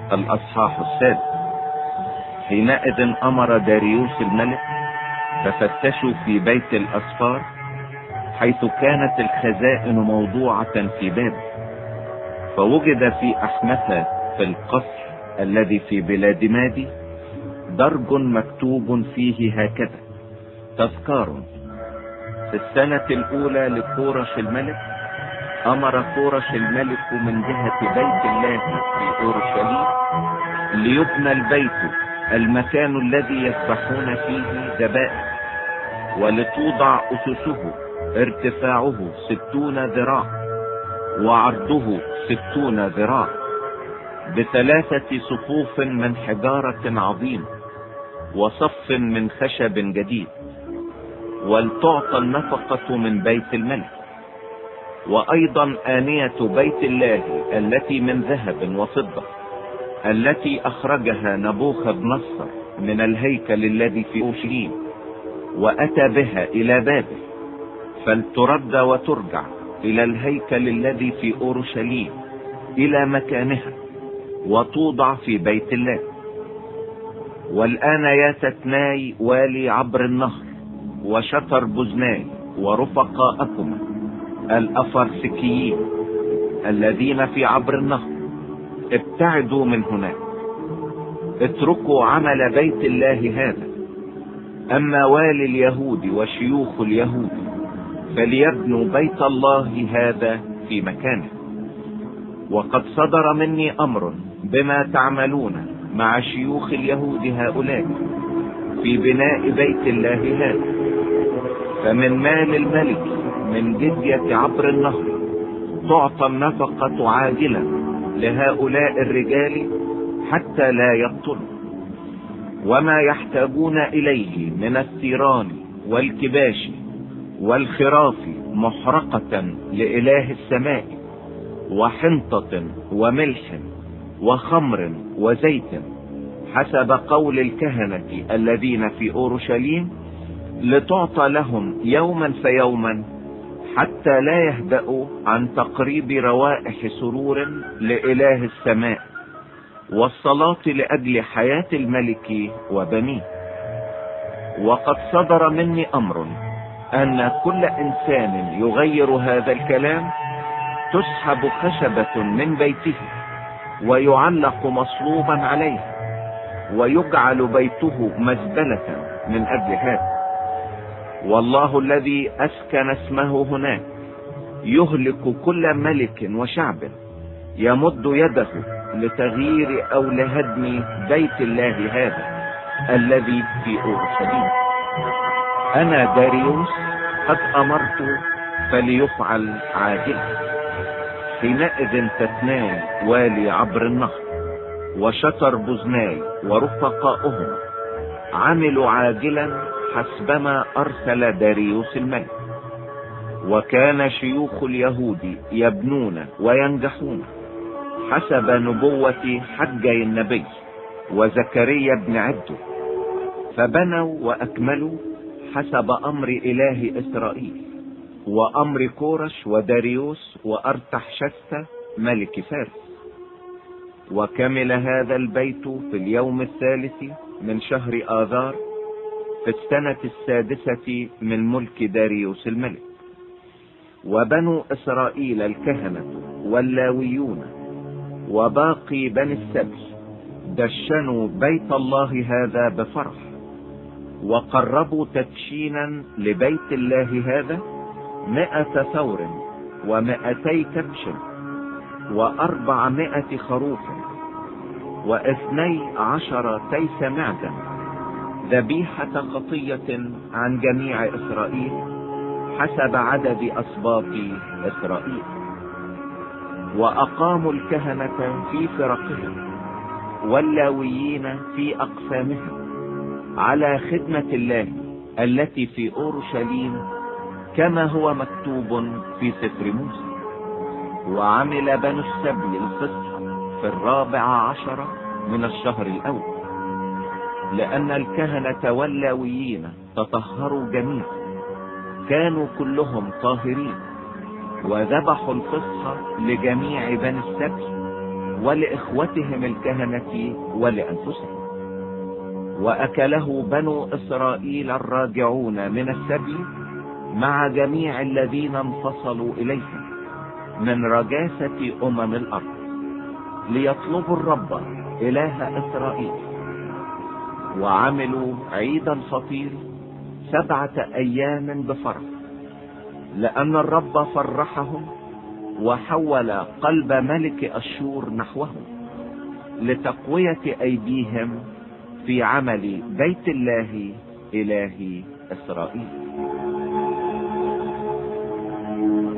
الأصحاح السادس. حينئذ أمر داريوس الملك ففتشوا في بيت الأسفار حيث كانت الخزائن موضوعة في بابل، فوجد في أحمثة في القصر الذي في بلاد مادي درج مكتوب فيه هكذا: تذكار في السنة الأولى لكورش الملك، أمر كورش الملك من جهة بيت الله في أورشليم ليبنى البيت المكان الذي يذبحون فيه ذبائح، ولتوضع أسسه ارتفاعه 60 ذراع وعرضه 60 ذراع ب3 صفوف من حجارة عظيمة وصف من خشب جديد، ولتعطى النفقة من بيت الملك. وأيضا آنية بيت الله التي من ذهب وفضة التي أخرجها نبوخذ نصر من الهيكل الذي في أورشليم وأتى بها إلى بابل، فلترد وترجع إلى الهيكل الذي في أورشليم إلى مكانها وتوضع في بيت الله. والآن يا تتناي والي عبر النهر وشتر بزناي ورفقاءكما الأفرسكيين الذين في عبر النهر، ابتعدوا من هناك، اتركوا عمل بيت الله هذا. أما والي اليهود وشيوخ اليهود فليبنوا بيت الله هذا في مكانه. وقد صدر مني أمر بما تعملون مع شيوخ اليهود هؤلاء في بناء بيت الله هذا، فمن مال الملك من جزية عبر النهر تعطى النفقة عاجلا لهؤلاء الرجال حتى لا يبطلوا، وما يحتاجون إليه من الثيران والكباش والخراف محرقة لإله السماء، وحنطة وملح وخمر وزيت حسب قول الكهنة الذين في أورشليم، لتعطى لهم يوما فيوما حتى لا يهدأوا عن تقريب روائح سرور لإله السماء والصلاة لأجل حياة الملك وبنيه. وقد صدر مني أمر أن كل إنسان يغير هذا الكلام تسحب خشبة من بيته ويعلق مصلوبا عليه، ويجعل بيته مزبلة من أجل هذا. والله الذي أسكن اسمه هناك يهلك كل ملك وشعب يمد يده لتغيير أو لهدم بيت الله هذا الذي في أورشليم. أنا داريوس قد أمرت فليفعل عاجلا. حينئذ تتناي والي عبر النهر وشتر بزناي ورفقاؤهم عملوا عاجلا حسبما أرسل داريوس الملك. وكان شيوخ اليهود يبنون وينجحون حسب نبوة حجي النبي وزكريا بن عدو، فبنوا وأكملوا حسب أمر إله إسرائيل وأمر كورش وداريوس وأرتحشست ملك فارس. وكمل هذا البيت في اليوم 3 من شهر آذار في السنة 6 من ملك داريوس الملك. وبنو إسرائيل الكهنة واللاويون وباقي بني السبي دشنوا بيت الله هذا بفرح، وقربوا تدشينا لبيت الله هذا 100 ثور و200 كبش 400 خروف 12 تيس معدن، ذبيحة خطية عن جميع إسرائيل حسب عدد أسباط إسرائيل. وأقاموا الكهنة في فرقهم واللاويين في أقسامهم على خدمة الله التي في أورشليم كما هو مكتوب في سفر موسى. وعمل بنو السبي الفصح في 14 من الشهر الأول، لأن الكهنة واللاويين تطهروا جميعا، كانوا كلهم طاهرين، وذبحوا الفصح لجميع بني السبي ولإخوتهم الكهنة ولأنفسهم. وأكله بنو إسرائيل الراجعون من السبي مع جميع الذين انفصلوا إليهم من رجاسة الأرض ليطلبوا الرب إله إسرائيل. وعملوا عيد الفطير 7 أيام بفرح، لأن الرب فرحهم وحول قلب ملك أشور نحوهم لتقوية أيديهم في عمل بيت الله إله إسرائيل.